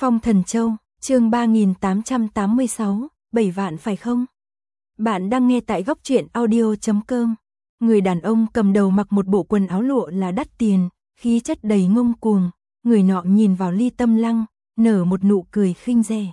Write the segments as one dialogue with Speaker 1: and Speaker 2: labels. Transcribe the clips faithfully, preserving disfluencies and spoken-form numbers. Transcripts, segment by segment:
Speaker 1: Phong Thần Châu, chương ba nghìn tám trăm tám mươi sáu, bảy vạn phải không? Bạn đang nghe tại góc truyện audio chấm com. Người đàn ông cầm đầu mặc một bộ quần áo lụa là đắt tiền, khí chất đầy ngông cuồng, người nọ nhìn vào Ly Tâm Lăng, nở một nụ cười khinh rẻ.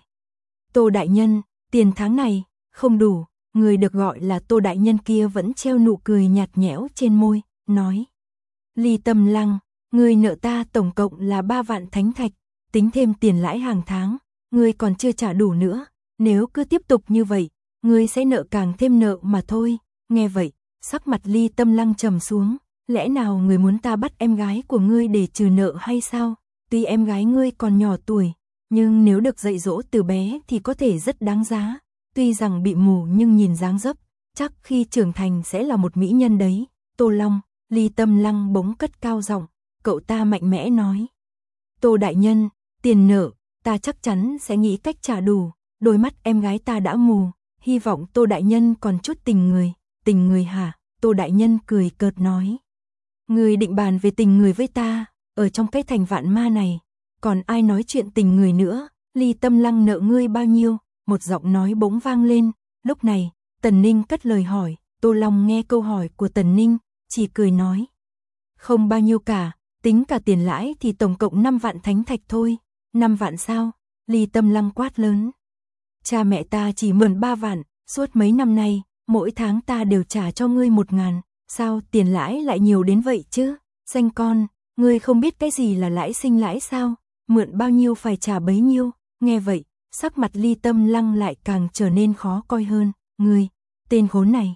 Speaker 1: Tô đại nhân, tiền tháng này không đủ, người được gọi là Tô đại nhân kia vẫn treo nụ cười nhạt nhẽo trên môi, nói: Ly Tâm Lăng, người nợ ta tổng cộng là ba vạn thánh thạch, tính thêm tiền lãi hàng tháng, ngươi còn chưa trả đủ nữa, nếu cứ tiếp tục như vậy, ngươi sẽ nợ càng thêm nợ mà thôi. Nghe vậy, sắc mặt Ly Tâm Lăng trầm xuống, lẽ nào người muốn ta bắt em gái của ngươi để trừ nợ hay sao? Tuy em gái ngươi còn nhỏ tuổi, nhưng nếu được dạy dỗ từ bé thì có thể rất đáng giá, tuy rằng bị mù nhưng nhìn dáng dấp, chắc khi trưởng thành sẽ là một mỹ nhân đấy. Tô Long, Ly Tâm Lăng bỗng cất cao giọng, cậu ta mạnh mẽ nói: Tô đại nhân, tiền nợ, ta chắc chắn sẽ nghĩ cách trả đủ, đôi mắt em gái ta đã mù, hy vọng Tô đại nhân còn chút tình người. Tình người hả? Tô đại nhân cười cợt nói: Người định bàn về tình người với ta, ở trong cái thành vạn ma này, còn ai nói chuyện tình người nữa? Ly Tâm Lăng nợ ngươi bao nhiêu? Một giọng nói bỗng vang lên, lúc này, Tần Ninh cất lời hỏi. Tô Long nghe câu hỏi của Tần Ninh, chỉ cười nói: Không bao nhiêu cả, tính cả tiền lãi thì tổng cộng năm vạn thánh thạch thôi. Năm vạn sao? Ly Tâm Lăng quát lớn. Cha mẹ ta chỉ mượn ba vạn, suốt mấy năm nay, mỗi tháng ta đều trả cho ngươi một ngàn, sao tiền lãi lại nhiều đến vậy chứ? Danh con, ngươi không biết cái gì là lãi sinh lãi sao? Mượn bao nhiêu phải trả bấy nhiêu. Nghe vậy, sắc mặt Ly Tâm Lăng lại càng trở nên khó coi hơn. Ngươi, tên khốn này,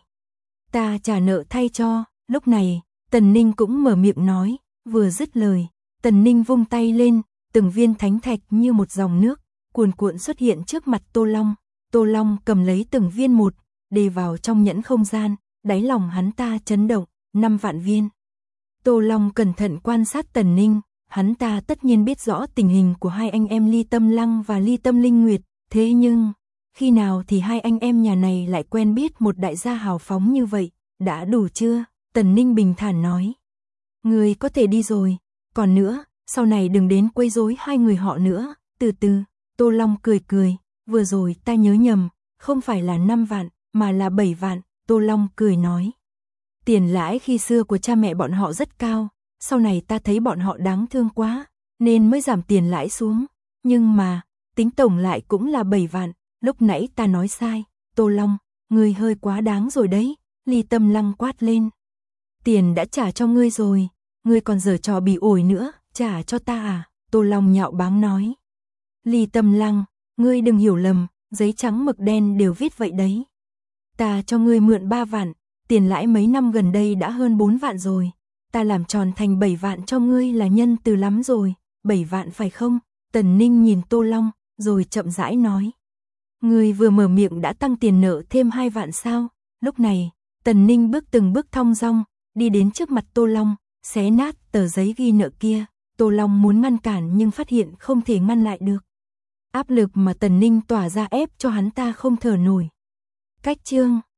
Speaker 1: ta trả nợ thay cho. Lúc này, Tần Ninh cũng mở miệng nói, vừa dứt lời, Tần Ninh vung tay lên, từng viên thánh thạch như một dòng nước, cuồn cuộn xuất hiện trước mặt Tô Long. Tô Long cầm lấy từng viên một, để vào trong nhẫn không gian, đáy lòng hắn ta chấn động, năm vạn viên. Tô Long cẩn thận quan sát Tần Ninh, hắn ta tất nhiên biết rõ tình hình của hai anh em Ly Tâm Lăng và Ly Tâm Linh Nguyệt, thế nhưng, khi nào thì hai anh em nhà này lại quen biết một đại gia hào phóng như vậy, đã đủ chưa? Tần Ninh bình thản nói. Người có thể đi rồi, còn nữa, sau này đừng đến quấy rối hai người họ nữa. Từ từ, Tô Long cười cười, vừa rồi ta nhớ nhầm, không phải là năm vạn, mà là bảy vạn. Tô Long cười nói. Tiền lãi khi xưa của cha mẹ bọn họ rất cao, sau này ta thấy bọn họ đáng thương quá, nên mới giảm tiền lãi xuống, nhưng mà, tính tổng lại cũng là bảy vạn, lúc nãy ta nói sai. Tô Long, ngươi hơi quá đáng rồi đấy. Ly Tâm Lăng quát lên. Tiền đã trả cho ngươi rồi, ngươi còn giở trò bỉ ổi nữa, trả cho ta à? Tô Long nhạo báng nói. Ly Tâm Lăng, ngươi đừng hiểu lầm, giấy trắng mực đen đều viết vậy đấy. Ta cho ngươi mượn ba vạn, tiền lãi mấy năm gần đây đã hơn bốn vạn rồi, ta làm tròn thành bảy vạn cho ngươi là nhân từ lắm rồi. Bảy vạn phải không? Tần Ninh nhìn Tô Long, rồi chậm rãi nói. Ngươi vừa mở miệng đã tăng tiền nợ thêm hai vạn sao? Lúc này, Tần Ninh bước từng bước thong dong, đi đến trước mặt Tô Long, xé nát tờ giấy ghi nợ kia. Tô Long muốn ngăn cản nhưng phát hiện không thể ngăn lại được. Áp lực mà Tần Ninh tỏa ra ép cho hắn ta không thở nổi. Cách chương